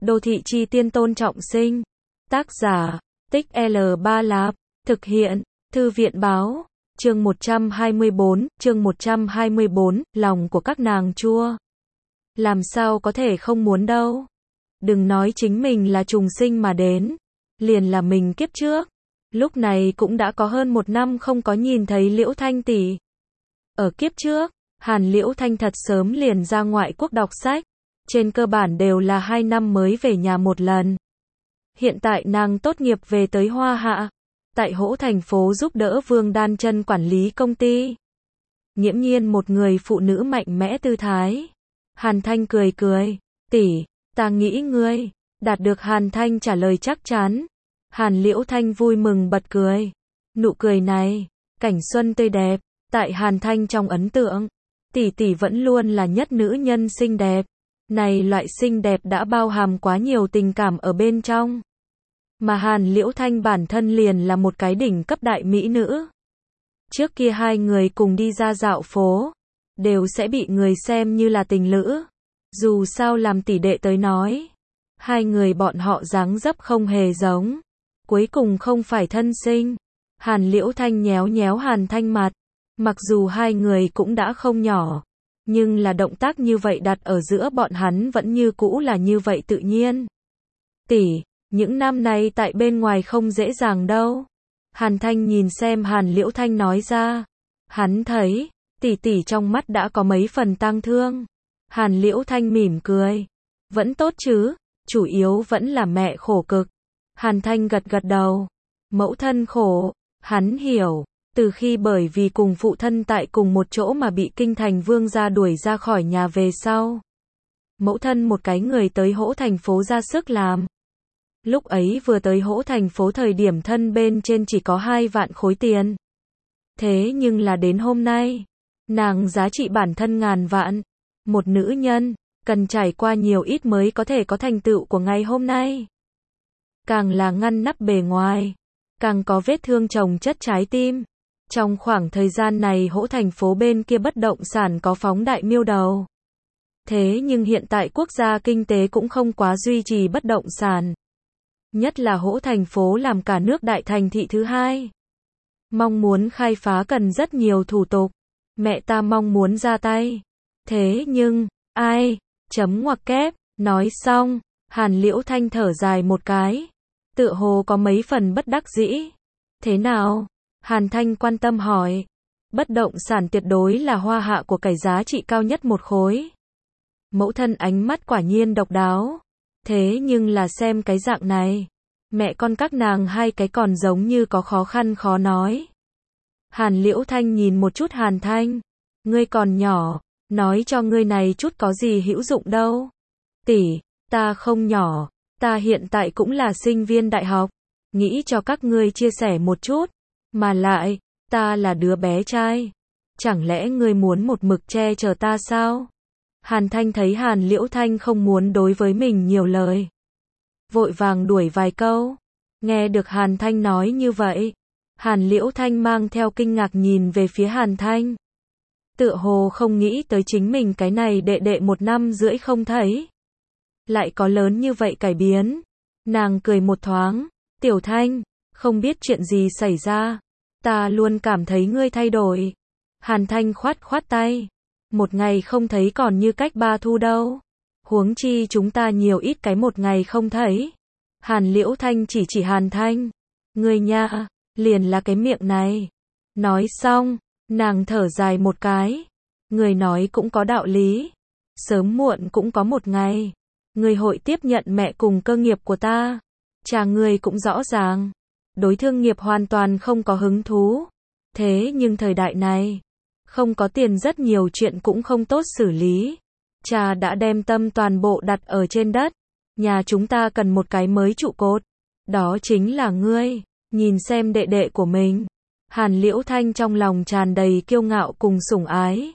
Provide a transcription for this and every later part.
Đô thị chi tiên Tôn Trọng Sinh. Tác giả, Tích L3 Lạp. Thực hiện, Thư viện báo. Chương 124, lòng của các nàng chua. Làm sao có thể không muốn đâu. Đừng nói chính mình là trùng sinh mà đến. Liền là mình kiếp trước. Lúc này cũng đã có hơn 1 năm không có nhìn thấy Liễu Thanh tỷ. Ở kiếp trước, Hàn Liễu Thanh thật sớm liền ra ngoại quốc đọc sách. Trên cơ bản đều là 2 năm mới về nhà một lần. Hiện tại nàng tốt nghiệp về tới Hoa Hạ. Tại Hỗ thành phố giúp đỡ Vương Đan Chân quản lý công ty. Nghiễm nhiên một người phụ nữ mạnh mẽ tư thái. Hàn Thanh cười cười. Tỷ, ta nghĩ ngươi. Đạt được Hàn Thanh trả lời chắc chắn. Hàn Liễu Thanh vui mừng bật cười. Nụ cười này, cảnh xuân tươi đẹp. Tại Hàn Thanh trong ấn tượng, tỷ tỷ vẫn luôn là nhất nữ nhân xinh đẹp. Này loại xinh đẹp đã bao hàm quá nhiều tình cảm ở bên trong. Mà Hàn Liễu Thanh bản thân liền là một cái đỉnh cấp đại mỹ nữ. Trước kia hai người cùng đi ra dạo phố, đều sẽ bị người xem như là tình lữ. Dù sao làm tỷ đệ tới nói, hai người bọn họ dáng dấp không hề giống. Cuối cùng không phải thân sinh. Hàn Liễu Thanh nhéo nhéo Hàn Thanh mặt. Mặc dù hai người cũng đã không nhỏ, nhưng là động tác như vậy đặt ở giữa bọn hắn vẫn như cũ là như vậy tự nhiên. Tỷ, những năm nay tại bên ngoài không dễ dàng đâu. Hàn Thanh nhìn xem Hàn Liễu Thanh nói ra. Hắn thấy, tỷ tỷ trong mắt đã có mấy phần tang thương. Hàn Liễu Thanh mỉm cười. Vẫn tốt chứ, chủ yếu vẫn là mẹ khổ cực. Hàn Thanh gật gật đầu. Mẫu thân khổ, hắn hiểu. Từ khi bởi vì cùng phụ thân tại cùng một chỗ mà bị kinh thành vương gia đuổi ra khỏi nhà về sau. Mẫu thân một cái người tới Hỗ thành phố ra sức làm. Lúc ấy vừa tới Hỗ thành phố thời điểm thân bên trên chỉ có 2 vạn khối tiền. Thế nhưng là đến hôm nay, nàng giá trị bản thân ngàn vạn. Một nữ nhân, cần trải qua nhiều ít mới có thể có thành tựu của ngày hôm nay. Càng là ngăn nắp bề ngoài, càng có vết thương chồng chất trái tim. Trong khoảng thời gian này Hỗ thành phố bên kia bất động sản có phóng đại miêu đầu. Thế nhưng hiện tại quốc gia kinh tế cũng không quá duy trì bất động sản. Nhất là Hỗ thành phố làm cả nước đại thành thị thứ 2. Mong muốn khai phá cần rất nhiều thủ tục. Mẹ ta mong muốn ra tay. Thế nhưng, ai? Chấm ngoặc kép. Nói xong, Hàn Liễu Thanh thở dài một cái. Tựa hồ có mấy phần bất đắc dĩ. Thế nào? Hàn Thanh quan tâm hỏi. Bất động sản tuyệt đối là Hoa Hạ của cải giá trị cao nhất một khối. Mẫu thân ánh mắt quả nhiên độc đáo. Thế nhưng là xem cái dạng này, mẹ con các nàng hai cái còn giống như có khó khăn khó nói. Hàn Liễu Thanh nhìn một chút Hàn Thanh. Ngươi còn nhỏ, nói cho ngươi này chút có gì hữu dụng đâu. Tỷ, ta không nhỏ, ta hiện tại cũng là sinh viên đại học. Nghĩ cho các ngươi chia sẻ một chút. Mà lại, ta là đứa bé trai. Chẳng lẽ ngươi muốn một mực che chở ta sao? Hàn Thanh thấy Hàn Liễu Thanh không muốn đối với mình nhiều lời. Vội vàng đuổi vài câu. Nghe được Hàn Thanh nói như vậy. Hàn Liễu Thanh mang theo kinh ngạc nhìn về phía Hàn Thanh. Tựa hồ không nghĩ tới chính mình cái này đệ đệ 1 năm rưỡi không thấy. Lại có lớn như vậy cải biến. Nàng cười một thoáng. Tiểu Thanh, không biết chuyện gì xảy ra. Ta luôn cảm thấy ngươi thay đổi. Hàn Thanh khoát khoát tay. Một ngày không thấy còn như cách 3 thu đâu. Huống chi chúng ta nhiều ít cái một ngày không thấy. Hàn Liễu Thanh chỉ chỉ Hàn Thanh. Ngươi nha, liền là cái miệng này. Nói xong, nàng thở dài một cái. Người nói cũng có đạo lý. Sớm muộn cũng có một ngày. Ngươi hội tiếp nhận mẹ cùng cơ nghiệp của ta. Cha ngươi cũng rõ ràng. Đối thương nghiệp hoàn toàn không có hứng thú. Thế nhưng thời đại này, không có tiền rất nhiều chuyện cũng không tốt xử lý. Cha đã đem tâm toàn bộ đặt ở trên đất. Nhà chúng ta cần một cái mới trụ cột. Đó chính là ngươi. Nhìn xem đệ đệ của mình. Hàn Liễu Thanh trong lòng tràn đầy kiêu ngạo cùng sủng ái.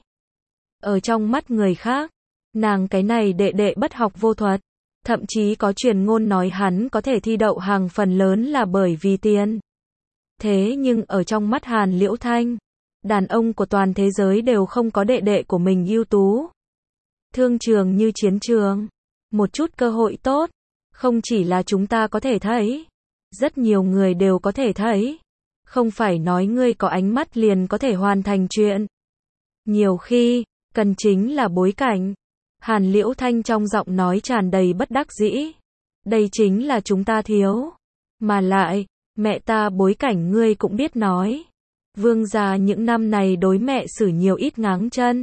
Ở trong mắt người khác, nàng cái này đệ đệ bất học vô thuật. Thậm chí có truyền ngôn nói hắn có thể thi đậu hàng phần lớn là bởi vì tiền. Thế nhưng ở trong mắt Hàn Liễu Thanh, đàn ông của toàn thế giới đều không có đệ đệ của mình ưu tú. Thương trường như chiến trường. Một chút cơ hội tốt, Không chỉ là chúng ta có thể thấy, rất nhiều người đều có thể thấy. Không phải nói ngươi có ánh mắt liền có thể hoàn thành chuyện. Nhiều khi, cần chính là bối cảnh. Hàn Liễu Thanh trong giọng nói tràn đầy bất đắc dĩ. Đây chính là chúng ta thiếu. Mà lại, mẹ ta bối cảnh ngươi cũng biết nói. Vương gia những năm này đối mẹ xử nhiều ít ngáng chân.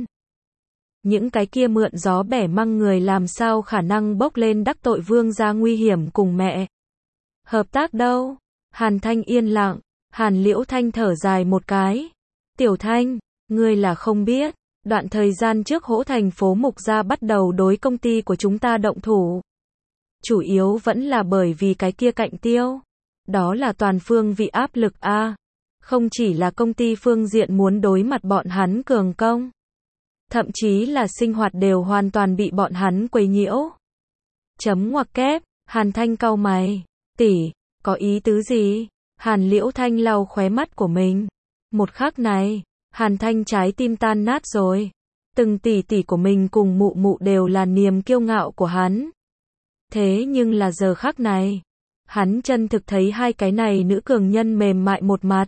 Những cái kia mượn gió bẻ măng người làm sao khả năng bốc lên đắc tội vương gia nguy hiểm cùng mẹ. Hợp tác đâu? Hàn Thanh yên lặng, Hàn Liễu Thanh thở dài một cái. Tiểu Thanh, ngươi là không biết, đoạn thời gian trước Hỗ thành phố Mục Gia bắt đầu đối công ty của chúng ta động thủ. Chủ yếu vẫn là bởi vì cái kia cạnh tiêu. Đó là toàn phương vị áp lực a. Không chỉ là công ty phương diện muốn đối mặt bọn hắn cường công. Thậm chí là sinh hoạt đều hoàn toàn bị bọn hắn quấy nhiễu. Chấm ngoặc kép, Hàn Thanh cau mày. Tỷ, có ý tứ gì? Hàn Liễu Thanh lau khóe mắt của mình. Một khắc này, Hàn Thanh trái tim tan nát rồi. Từng tỷ tỷ của mình cùng mụ mụ đều là niềm kiêu ngạo của hắn. Thế nhưng là giờ khắc này, hắn chân thực thấy hai cái này nữ cường nhân mềm mại một mặt.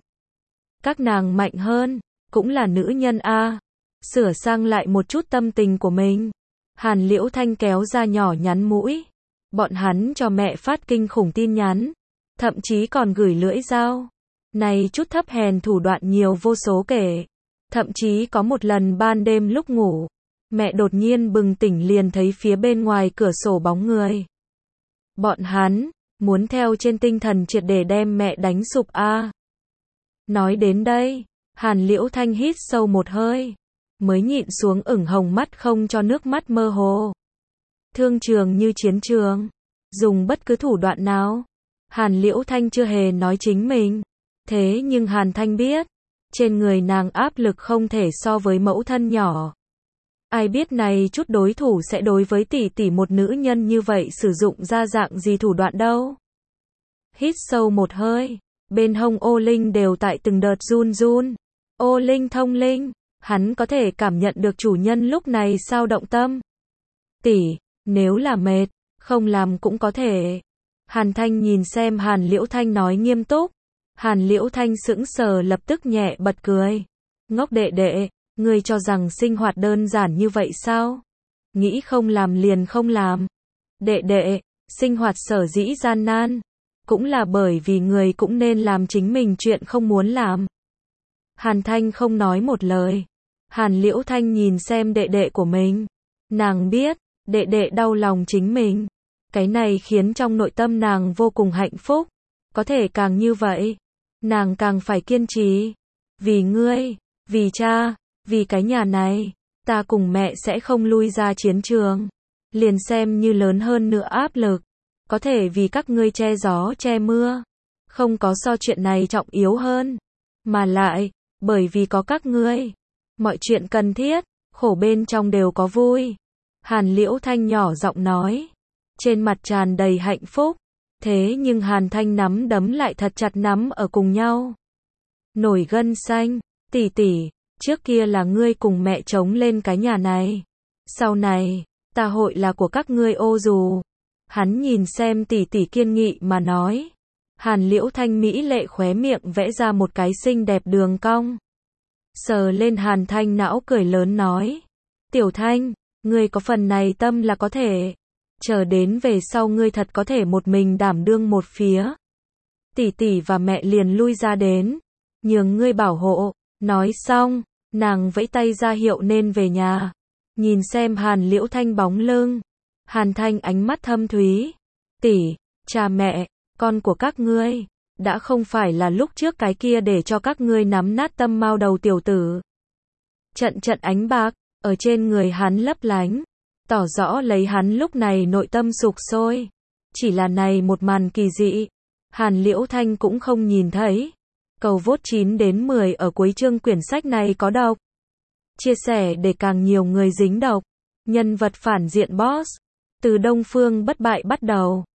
Các nàng mạnh hơn, cũng là nữ nhân a. Sửa sang lại một chút tâm tình của mình. Hàn Liễu Thanh kéo ra nhỏ nhắn mũi. Bọn hắn cho mẹ phát kinh khủng tin nhắn. Thậm chí còn gửi lưỡi dao. Này chút thấp hèn thủ đoạn nhiều vô số kể. Thậm chí có một lần ban đêm lúc ngủ, mẹ đột nhiên bừng tỉnh liền thấy phía bên ngoài cửa sổ bóng người. Bọn hắn muốn theo trên tinh thần triệt để đem mẹ đánh sụp a. Nói đến đây, Hàn Liễu Thanh hít sâu một hơi, mới nhịn xuống ửng hồng mắt không cho nước mắt mơ hồ. Thương trường như chiến trường, dùng bất cứ thủ đoạn nào. Hàn Liễu Thanh chưa hề nói chính mình, thế nhưng Hàn Thanh biết, trên người nàng áp lực không thể so với mẫu thân nhỏ. Ai biết này chút đối thủ sẽ đối với tỷ tỷ một nữ nhân như vậy sử dụng ra dạng gì thủ đoạn đâu. Hít sâu một hơi, bên hông ô linh đều tại từng đợt run run. Ô linh thông linh, hắn có thể cảm nhận được chủ nhân lúc này sao động tâm. Tỷ, nếu là mệt, không làm cũng có thể. Hàn Thanh nhìn xem Hàn Liễu Thanh nói nghiêm túc. Hàn Liễu Thanh sững sờ lập tức nhẹ bật cười. Ngốc đệ đệ, ngươi cho rằng sinh hoạt đơn giản như vậy sao? Nghĩ không làm liền không làm. Đệ đệ, sinh hoạt sở dĩ gian nan, cũng là bởi vì người cũng nên làm chính mình chuyện không muốn làm. Hàn Thanh không nói một lời. Hàn Liễu Thanh nhìn xem đệ đệ của mình. Nàng biết, đệ đệ đau lòng chính mình. Cái này khiến trong nội tâm nàng vô cùng hạnh phúc. Có thể càng như vậy, nàng càng phải kiên trì. Vì ngươi, vì cha, vì cái nhà này, ta cùng mẹ sẽ không lui ra chiến trường. Liền xem như lớn hơn nữa áp lực, có thể vì các ngươi che gió che mưa. Không có so chuyện này trọng yếu hơn. Mà lại, bởi vì có các ngươi, mọi chuyện cần thiết, khổ bên trong đều có vui. Hàn Liễu Thanh nhỏ giọng nói, trên mặt tràn đầy hạnh phúc. Thế nhưng Hàn Thanh nắm đấm lại thật chặt nắm ở cùng nhau. Nổi gân xanh, tỷ tỷ, trước kia là ngươi cùng mẹ chống lên cái nhà này. Sau này, ta hội là của các ngươi ô dù. Hắn nhìn xem tỷ tỷ kiên nghị mà nói. Hàn Liễu Thanh mỹ lệ khóe miệng vẽ ra một cái xinh đẹp đường cong. Sờ lên Hàn Thanh não cười lớn nói. Tiểu Thanh, ngươi có phần này tâm là có thể. Chờ đến về sau ngươi thật có thể một mình đảm đương một phía. Tỷ tỷ và mẹ liền lui ra đến. Nhường ngươi bảo hộ. Nói xong, nàng vẫy tay ra hiệu nên về nhà. Nhìn xem Hàn Liễu Thanh bóng lưng. Hàn Thanh ánh mắt thâm thúy. Tỷ, cha mẹ, con của các ngươi, đã không phải là lúc trước cái kia để cho các ngươi nắm nát tâm mao đầu tiểu tử. Trận trận ánh bạc, ở trên người hắn lấp lánh. Tỏ rõ lấy hắn lúc này nội tâm sục sôi. Chỉ là này một màn kỳ dị. Hàn Liễu Thanh cũng không nhìn thấy. Cầu vote 9 đến 10 ở cuối chương quyển sách này có độc. Chia sẻ để càng nhiều người dính độc. Nhân vật phản diện boss. Từ Đông Phương bất bại bắt đầu.